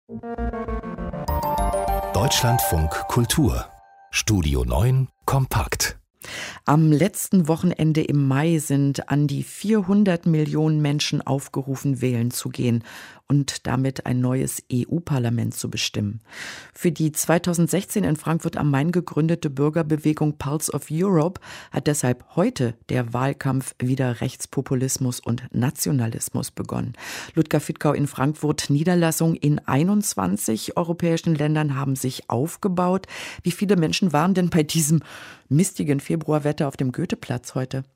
Deutschlandfunk Kultur Studio 9 kompakt. Am letzten Wochenende im Mai sind an die 400 Millionen Menschen aufgerufen, wählen zu gehen und damit ein neues EU-Parlament zu bestimmen. Für die 2016 in Frankfurt am Main gegründete Bürgerbewegung Pulse of Europe hat deshalb heute der Wahlkampf wider Rechtspopulismus und Nationalismus begonnen. Ludger Fittkau in Frankfurt: Niederlassungen in 21 europäischen Ländern haben sich aufgebaut. Wie viele Menschen waren denn bei diesem mistigen Februarwetter auf dem Goetheplatz heute?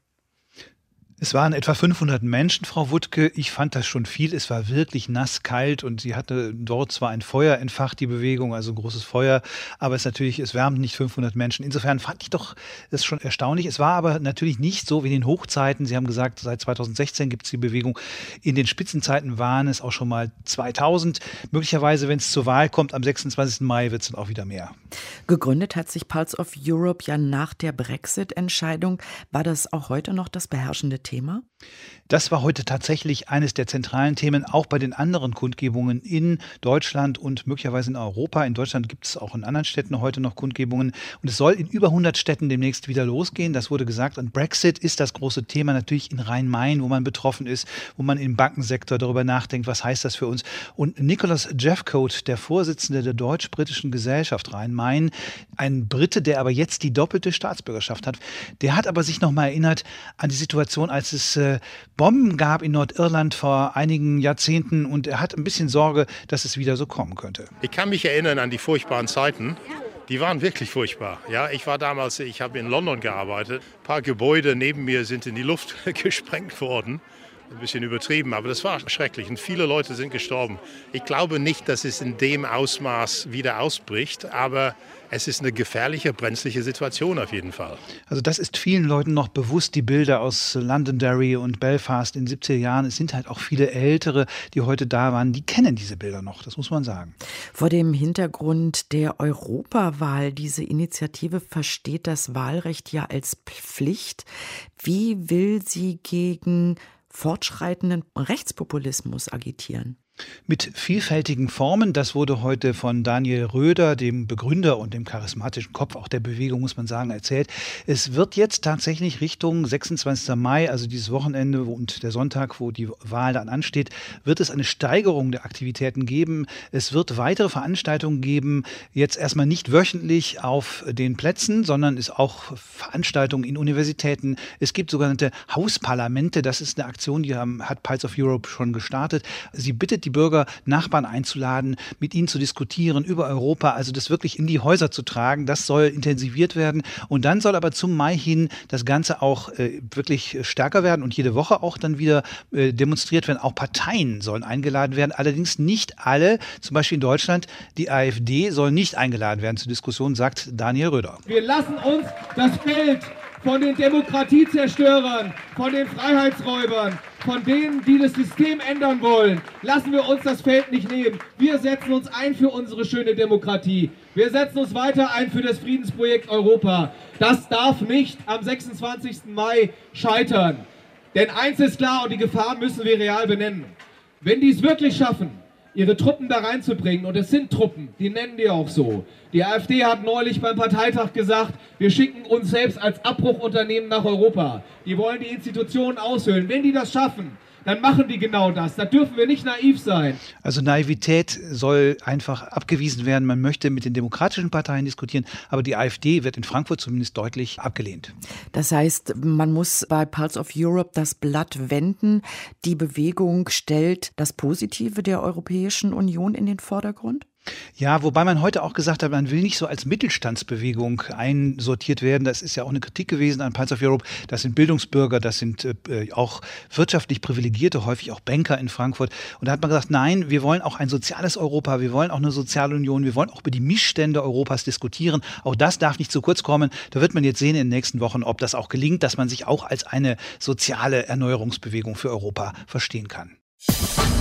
Es waren etwa 500 Menschen, Frau Wuttke. Ich fand das schon viel. Es war wirklich nass, kalt und sie hatte dort zwar ein Feuer entfacht, die Bewegung, also ein großes Feuer, aber es wärmt nicht 500 Menschen. Insofern fand ich doch das schon erstaunlich. Es war aber natürlich nicht so wie in den Hochzeiten. Sie haben gesagt, seit 2016 gibt es die Bewegung. In den Spitzenzeiten waren es auch schon mal 2000. Möglicherweise, wenn es zur Wahl kommt, am 26. Mai wird es dann auch wieder mehr. Gegründet hat sich Pulse of Europe ja nach der Brexit-Entscheidung. War das auch heute noch das beherrschende Thema? Das war heute tatsächlich eines der zentralen Themen, auch bei den anderen Kundgebungen in Deutschland und möglicherweise in Europa. In Deutschland gibt es auch in anderen Städten heute noch Kundgebungen. Und es soll in über 100 Städten demnächst wieder losgehen. Das wurde gesagt. Und Brexit ist das große Thema natürlich in Rhein-Main, wo man betroffen ist, wo man im Bankensektor darüber nachdenkt, was heißt das für uns. Und Nicholas Jeffcoat, der Vorsitzende der deutsch-britischen Gesellschaft Rhein-Main, ein Brite, der aber jetzt die doppelte Staatsbürgerschaft hat, der hat aber sich noch mal erinnert an die Situation, als es Bomben gab in Nordirland vor einigen Jahrzehnten, und er hat ein bisschen Sorge, dass es wieder so kommen könnte. Ich kann mich erinnern an die furchtbaren Zeiten. Die waren wirklich furchtbar. Ja, ich habe in London gearbeitet. Ein paar Gebäude neben mir sind in die Luft gesprengt worden. Ein bisschen übertrieben, aber das war schrecklich und viele Leute sind gestorben. Ich glaube nicht, dass es in dem Ausmaß wieder ausbricht, aber es ist eine gefährliche, brenzliche Situation auf jeden Fall. Also das ist vielen Leuten noch bewusst, die Bilder aus Londonderry und Belfast in den 70er Jahren. Es sind halt auch viele Ältere, die heute da waren, die kennen diese Bilder noch, das muss man sagen. Vor dem Hintergrund der Europawahl, diese Initiative versteht das Wahlrecht ja als Pflicht. Wie will sie gegen fortschreitenden Rechtspopulismus agitieren? Mit vielfältigen Formen. Das wurde heute von Daniel Röder, dem Begründer und dem charismatischen Kopf auch der Bewegung, muss man sagen, erzählt. Es wird jetzt tatsächlich Richtung 26. Mai, also dieses Wochenende und der Sonntag, wo die Wahl dann ansteht, wird es eine Steigerung der Aktivitäten geben. Es wird weitere Veranstaltungen geben, jetzt erstmal nicht wöchentlich auf den Plätzen, sondern es auch Veranstaltungen in Universitäten. Es gibt sogenannte Hausparlamente. Das ist eine Aktion, die hat Pulse of Europe schon gestartet. Sie bittet die Bürger, Nachbarn einzuladen, mit ihnen zu diskutieren über Europa, also das wirklich in die Häuser zu tragen. Das soll intensiviert werden. Und dann soll aber zum Mai hin das Ganze auch wirklich stärker werden und jede Woche auch dann wieder demonstriert werden. Auch Parteien sollen eingeladen werden, allerdings nicht alle. Zum Beispiel in Deutschland, die AfD soll nicht eingeladen werden zur Diskussion, sagt Daniel Röder. Wir lassen uns das Bild von den Demokratiezerstörern, von den Freiheitsräubern, von denen, die das System ändern wollen, lassen wir uns das Feld nicht nehmen. Wir setzen uns ein für unsere schöne Demokratie. Wir setzen uns weiter ein für das Friedensprojekt Europa. Das darf nicht am 26. Mai scheitern. Denn eins ist klar, und die Gefahr müssen wir real benennen. Wenn die es wirklich schaffen, ihre Truppen da reinzubringen, und es sind Truppen, die nennen die auch so. Die AfD hat neulich beim Parteitag gesagt, wir schicken uns selbst als Abbruchunternehmen nach Europa. Die wollen die Institutionen aushöhlen. Wenn die das schaffen, dann machen die genau das. Da dürfen wir nicht naiv sein. Also Naivität soll einfach abgewiesen werden. Man möchte mit den demokratischen Parteien diskutieren, aber die AfD wird in Frankfurt zumindest deutlich abgelehnt. Das heißt, man muss bei Pulse of Europe das Blatt wenden. Die Bewegung stellt das Positive der Europäischen Union in den Vordergrund? Ja, wobei man heute auch gesagt hat, man will nicht so als Mittelstandsbewegung einsortiert werden. Das ist ja auch eine Kritik gewesen an Pulse of Europe. Das sind Bildungsbürger, das sind auch wirtschaftlich Privilegierte, häufig auch Banker in Frankfurt. Und da hat man gesagt, nein, wir wollen auch ein soziales Europa, wir wollen auch eine Sozialunion, wir wollen auch über die Missstände Europas diskutieren. Auch das darf nicht zu kurz kommen. Da wird man jetzt sehen in den nächsten Wochen, ob das auch gelingt, dass man sich auch als eine soziale Erneuerungsbewegung für Europa verstehen kann.